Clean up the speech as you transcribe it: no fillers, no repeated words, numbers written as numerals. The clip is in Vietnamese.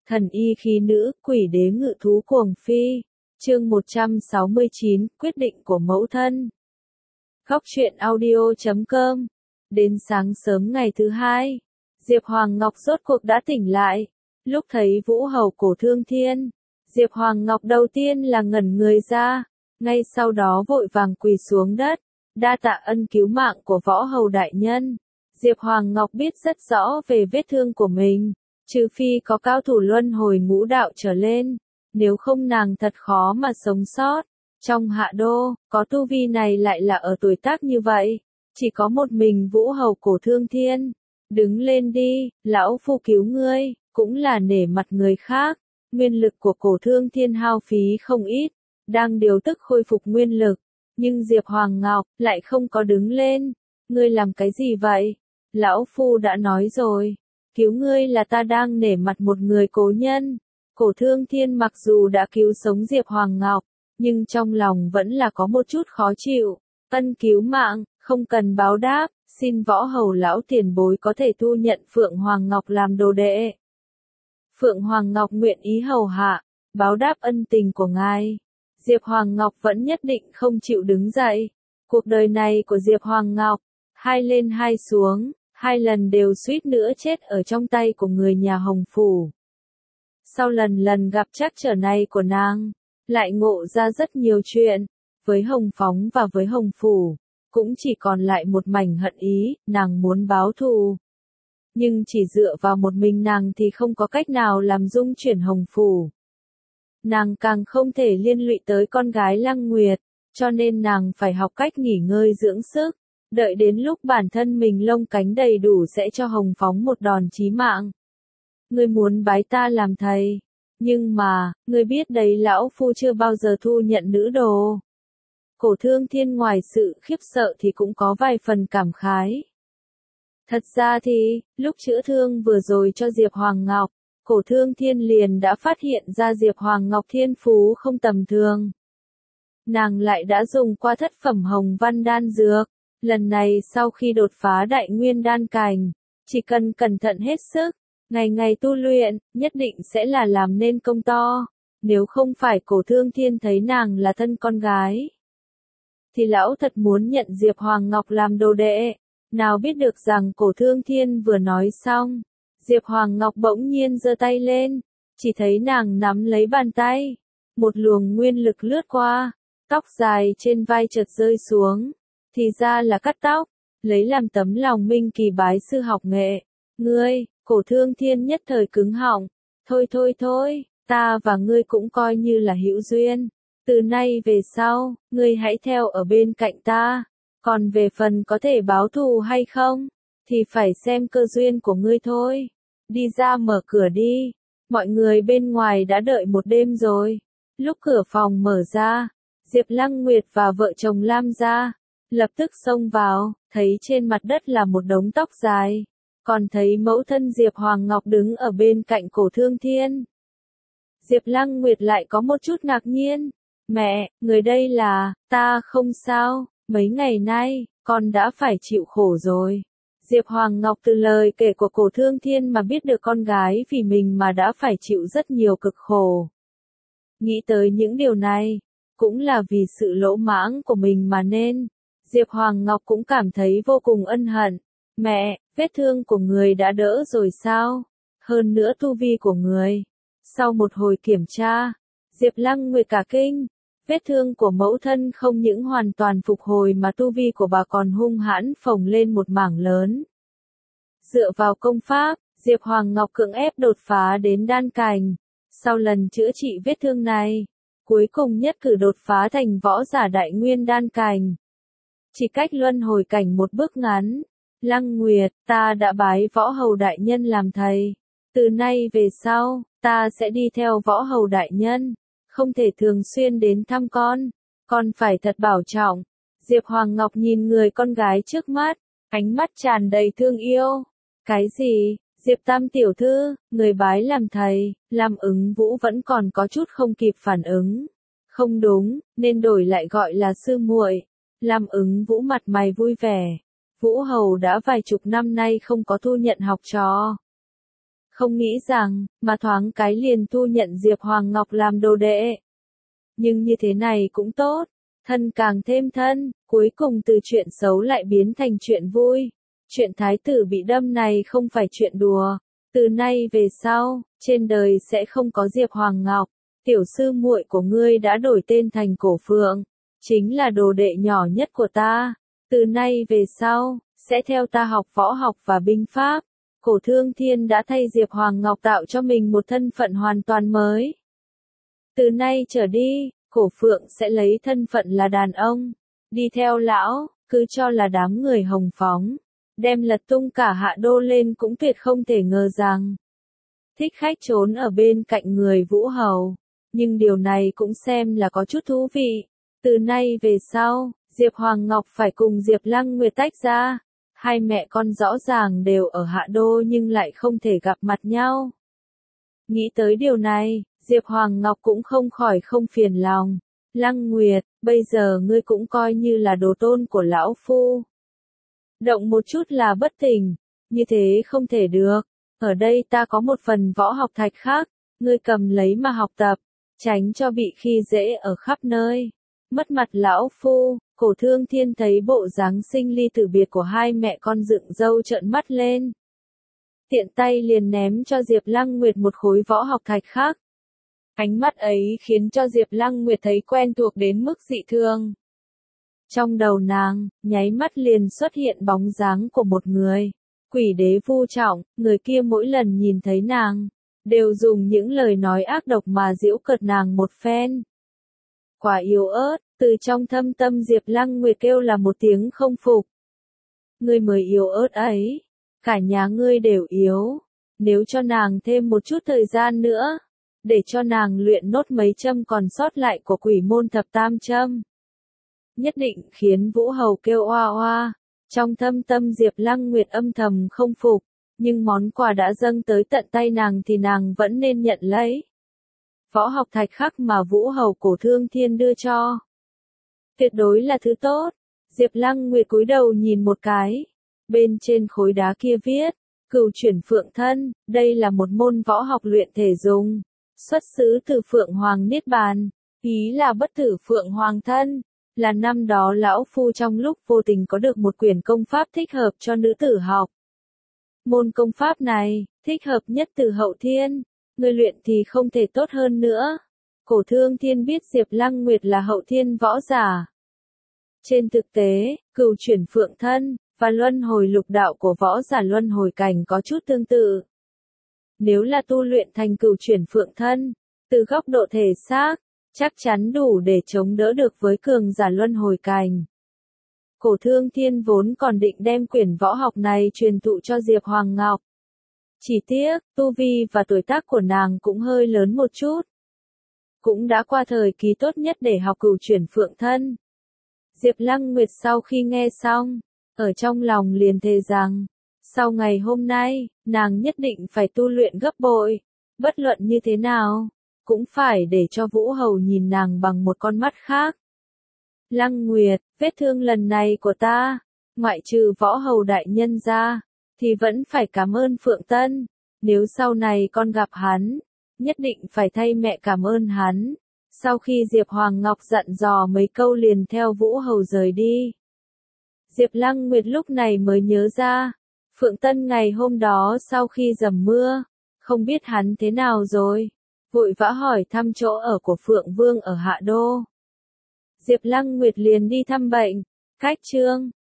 Thần y khí nữ, quỷ đế ngự thú cuồng phi. Chương 169, quyết định của mẫu thân. Góc truyện audio.com. Đến sáng sớm ngày thứ hai, Diệp Hoàng Ngọc rốt cuộc đã tỉnh lại. Lúc thấy Vũ Hầu Cổ Thương Thiên, Diệp Hoàng Ngọc đầu tiên là ngẩn người ra, ngay sau đó vội vàng quỳ xuống đất, đa tạ ân cứu mạng của Võ Hầu đại nhân. Diệp Hoàng Ngọc biết rất rõ về vết thương của mình, trừ phi có cao thủ luân hồi ngũ đạo trở lên, nếu không nàng thật khó mà sống sót. Trong hạ đô, có tu vi này lại là ở tuổi tác như vậy, chỉ có một mình Vũ Hầu Cổ Thương Thiên. Đứng lên đi, lão phu cứu ngươi, cũng là nể mặt người khác. Nguyên lực của Cổ Thương Thiên hao phí không ít, đang điều tức khôi phục nguyên lực, nhưng Diệp Hoàng Ngọc lại không có đứng lên. Ngươi làm cái gì vậy? Lão phu đã nói rồi, cứu ngươi là ta đang nể mặt một người cố nhân. Cổ Thương Thiên mặc dù đã cứu sống Diệp Hoàng Ngọc, nhưng trong lòng vẫn là có một chút khó chịu. Ân cứu mạng, không cần báo đáp, xin Võ Hầu lão tiền bối có thể thu nhận Phượng Hoàng Ngọc làm đồ đệ. Phượng Hoàng Ngọc nguyện ý hầu hạ, báo đáp ân tình của ngài. Diệp Hoàng Ngọc vẫn nhất định không chịu đứng dậy. Cuộc đời này của Diệp Hoàng Ngọc, hai lên hai xuống, hai lần đều suýt nữa chết ở trong tay của người nhà Hồng Phủ. Sau lần gặp trắc trở này của nàng, lại ngộ ra rất nhiều chuyện. Với Hồng Phóng và với Hồng Phủ, cũng chỉ còn lại một mảnh hận ý, nàng muốn báo thù. Nhưng chỉ dựa vào một mình nàng thì không có cách nào làm dung chuyển Hồng Phủ. Nàng càng không thể liên lụy tới con gái Lăng Nguyệt, cho nên nàng phải học cách nghỉ ngơi dưỡng sức, đợi đến lúc bản thân mình lông cánh đầy đủ sẽ cho Hồng Phóng một đòn chí mạng. Ngươi muốn bái ta làm thầy, nhưng mà, ngươi biết đấy lão phu chưa bao giờ thu nhận nữ đồ. Cổ Thương Thiên ngoài sự khiếp sợ thì cũng có vài phần cảm khái. Thật ra thì, lúc chữa thương vừa rồi cho Diệp Hoàng Ngọc, Cổ Thương Thiên liền đã phát hiện ra Diệp Hoàng Ngọc thiên phú không tầm thường. Nàng lại đã dùng qua thất phẩm hồng văn đan dược, lần này sau khi đột phá đại nguyên đan cảnh, chỉ cần cẩn thận hết sức, ngày ngày tu luyện, nhất định sẽ là làm nên công to. Nếu không phải Cổ Thương Thiên thấy nàng là thân con gái, thì lão thật muốn nhận Diệp Hoàng Ngọc làm đồ đệ. Nào biết được rằng Cổ Thương Thiên vừa nói xong, Diệp Hoàng Ngọc bỗng nhiên giơ tay lên, chỉ thấy nàng nắm lấy bàn tay, một luồng nguyên lực lướt qua, tóc dài trên vai chợt rơi xuống, thì ra là cắt tóc, lấy làm tấm lòng minh kỳ bái sư học nghệ. Ngươi, Cổ Thương Thiên nhất thời cứng họng, thôi, ta và ngươi cũng coi như là hữu duyên, từ nay về sau, ngươi hãy theo ở bên cạnh ta. Còn về phần có thể báo thù hay không, thì phải xem cơ duyên của ngươi thôi. Đi ra mở cửa đi, mọi người bên ngoài đã đợi một đêm rồi. Lúc cửa phòng mở ra, Diệp Lăng Nguyệt và vợ chồng Lam gia lập tức xông vào, thấy trên mặt đất là một đống tóc dài, còn thấy mẫu thân Diệp Hoàng Ngọc đứng ở bên cạnh Cổ Thương Thiên. Diệp Lăng Nguyệt lại có một chút ngạc nhiên, mẹ, người đây là, ta không sao. Mấy ngày nay, con đã phải chịu khổ rồi. Diệp Hoàng Ngọc từ lời kể của Cổ Thương Thiên mà biết được con gái vì mình mà đã phải chịu rất nhiều cực khổ. Nghĩ tới những điều này, cũng là vì sự lỗ mãng của mình mà nên, Diệp Hoàng Ngọc cũng cảm thấy vô cùng ân hận. Mẹ, vết thương của người đã đỡ rồi sao? Hơn nữa tu vi của người. Sau một hồi kiểm tra, Diệp Lăng Nguyệt cả kinh. Vết thương của mẫu thân không những hoàn toàn phục hồi mà tu vi của bà còn hung hãn phồng lên một mảng lớn. Dựa vào công pháp, Diệp Hoàng Ngọc cưỡng ép đột phá đến đan cảnh. Sau lần chữa trị vết thương này, cuối cùng nhất cử đột phá thành võ giả đại nguyên đan cảnh. Chỉ cách luân hồi cảnh một bước ngắn. Lăng Nguyệt, ta đã bái Võ Hầu đại nhân làm thầy. Từ nay về sau, ta sẽ đi theo Võ Hầu đại nhân. Không thể thường xuyên đến thăm con phải thật bảo trọng. Diệp Hoàng Ngọc nhìn người con gái trước mắt, ánh mắt tràn đầy thương yêu. Cái gì? Diệp Tam tiểu thư, người bái làm thầy, Lam Ứng Vũ vẫn còn có chút không kịp phản ứng. Không đúng, nên đổi lại gọi là sư muội. Lam Ứng Vũ mặt mày vui vẻ. Vũ Hầu đã vài chục năm nay không có thu nhận học trò. không nghĩ rằng, mà thoáng cái liền thu nhận Diệp Hoàng Ngọc làm đồ đệ. Nhưng như thế này cũng tốt, thân càng thêm thân, cuối cùng từ chuyện xấu lại biến thành chuyện vui. Chuyện thái tử bị đâm này không phải chuyện đùa, từ nay về sau, trên đời sẽ không có Diệp Hoàng Ngọc, tiểu sư muội của ngươi đã đổi tên thành Cổ Phượng, chính là đồ đệ nhỏ nhất của ta, từ nay về sau, sẽ theo ta học võ học và binh pháp. Cổ Thương Thiên đã thay Diệp Hoàng Ngọc tạo cho mình một thân phận hoàn toàn mới. Từ nay trở đi, Cổ Phượng sẽ lấy thân phận là đàn ông, đi theo lão, cứ cho là đám người hồng phóng, đem lật tung cả Hạ Đô lên cũng tuyệt không thể ngờ rằng. Thích khách trốn ở bên cạnh người Vũ Hầu, nhưng điều này cũng xem là có chút thú vị. Từ nay về sau, Diệp Hoàng Ngọc phải cùng Diệp Lăng Nguyệt tách ra. Hai mẹ con rõ ràng đều ở Hạ Đô nhưng lại không thể gặp mặt nhau. Nghĩ tới điều này, Diệp Hoàng Ngọc cũng không khỏi không phiền lòng. Lăng Nguyệt, bây giờ ngươi cũng coi như là đồ tôn của lão phu. Động một chút là bất tỉnh, như thế không thể được. Ở đây ta có một phần võ học thạch khác, ngươi cầm lấy mà học tập, tránh cho bị khi dễ ở khắp nơi. Mất mặt lão phu. Cổ Thương Thiên thấy bộ dáng sinh ly tử biệt của hai mẹ con dựng râu trợn mắt lên. Tiện tay liền ném cho Diệp Lăng Nguyệt một khối võ học thạch khác. Ánh mắt ấy khiến cho Diệp Lăng Nguyệt thấy quen thuộc đến mức dị thường. Trong đầu nàng, nháy mắt liền xuất hiện bóng dáng của một người. Quỷ đế Vu Trọng, người kia mỗi lần nhìn thấy nàng, đều dùng những lời nói ác độc mà giễu cợt nàng một phen. Quả yếu ớt. Từ trong thâm tâm Diệp Lăng Nguyệt kêu là một tiếng không phục. Ngươi mới yếu ớt ấy, cả nhà ngươi đều yếu, nếu cho nàng thêm một chút thời gian nữa, để cho nàng luyện nốt mấy châm còn sót lại của Quỷ Môn Thập Tam châm, nhất định khiến Vũ Hầu kêu oa oa. Trong thâm tâm Diệp Lăng Nguyệt âm thầm không phục, nhưng món quà đã dâng tới tận tay nàng thì nàng vẫn nên nhận lấy. Võ học thạch khắc mà Vũ Hầu Cổ Thương Thiên đưa cho, tuyệt đối là thứ tốt. Diệp Lăng Nguyệt cúi đầu nhìn một cái, bên trên khối đá kia viết, Cửu Chuyển Phượng Thân, đây là một môn võ học luyện thể dùng, xuất xứ từ Phượng Hoàng Niết Bàn, ý là bất tử Phượng Hoàng thân, là năm đó lão phu trong lúc vô tình có được một quyển công pháp thích hợp cho nữ tử học. Môn công pháp này, thích hợp nhất từ Hậu Thiên, người luyện thì không thể tốt hơn nữa. Cổ Thương Thiên biết Diệp Lăng Nguyệt là Hậu Thiên võ giả. Trên thực tế, Cửu Chuyển Phượng Thân và luân hồi lục đạo của võ giả luân hồi cảnh có chút tương tự. Nếu là tu luyện thành Cửu Chuyển Phượng Thân, từ góc độ thể xác, chắc chắn đủ để chống đỡ được với cường giả luân hồi cảnh. Cổ Thương Thiên vốn còn định đem quyển võ học này truyền thụ cho Diệp Hoàng Ngọc. Chỉ tiếc, tu vi và tuổi tác của nàng cũng hơi lớn một chút. Cũng đã qua thời kỳ tốt nhất để học Cửu Chuyển Phượng Thân. Diệp Lăng Nguyệt sau khi nghe xong, ở trong lòng liền thề rằng, sau ngày hôm nay, nàng nhất định phải tu luyện gấp bội, bất luận như thế nào, cũng phải để cho Vũ Hầu nhìn nàng bằng một con mắt khác. Lăng Nguyệt, vết thương lần này của ta, ngoại trừ Võ Hầu đại nhân ra, thì vẫn phải cảm ơn Phượng Tân, nếu sau này con gặp hắn, nhất định phải thay mẹ cảm ơn hắn. Sau khi Diệp Hoàng Ngọc dặn dò mấy câu liền theo Vũ Hầu rời đi. Diệp Lăng Nguyệt lúc này mới nhớ ra, Phượng Tân ngày hôm đó sau khi dầm mưa, không biết hắn thế nào rồi, vội vã hỏi thăm chỗ ở của Phượng Vương ở Hạ Đô. Diệp Lăng Nguyệt liền đi thăm bệnh, cách chương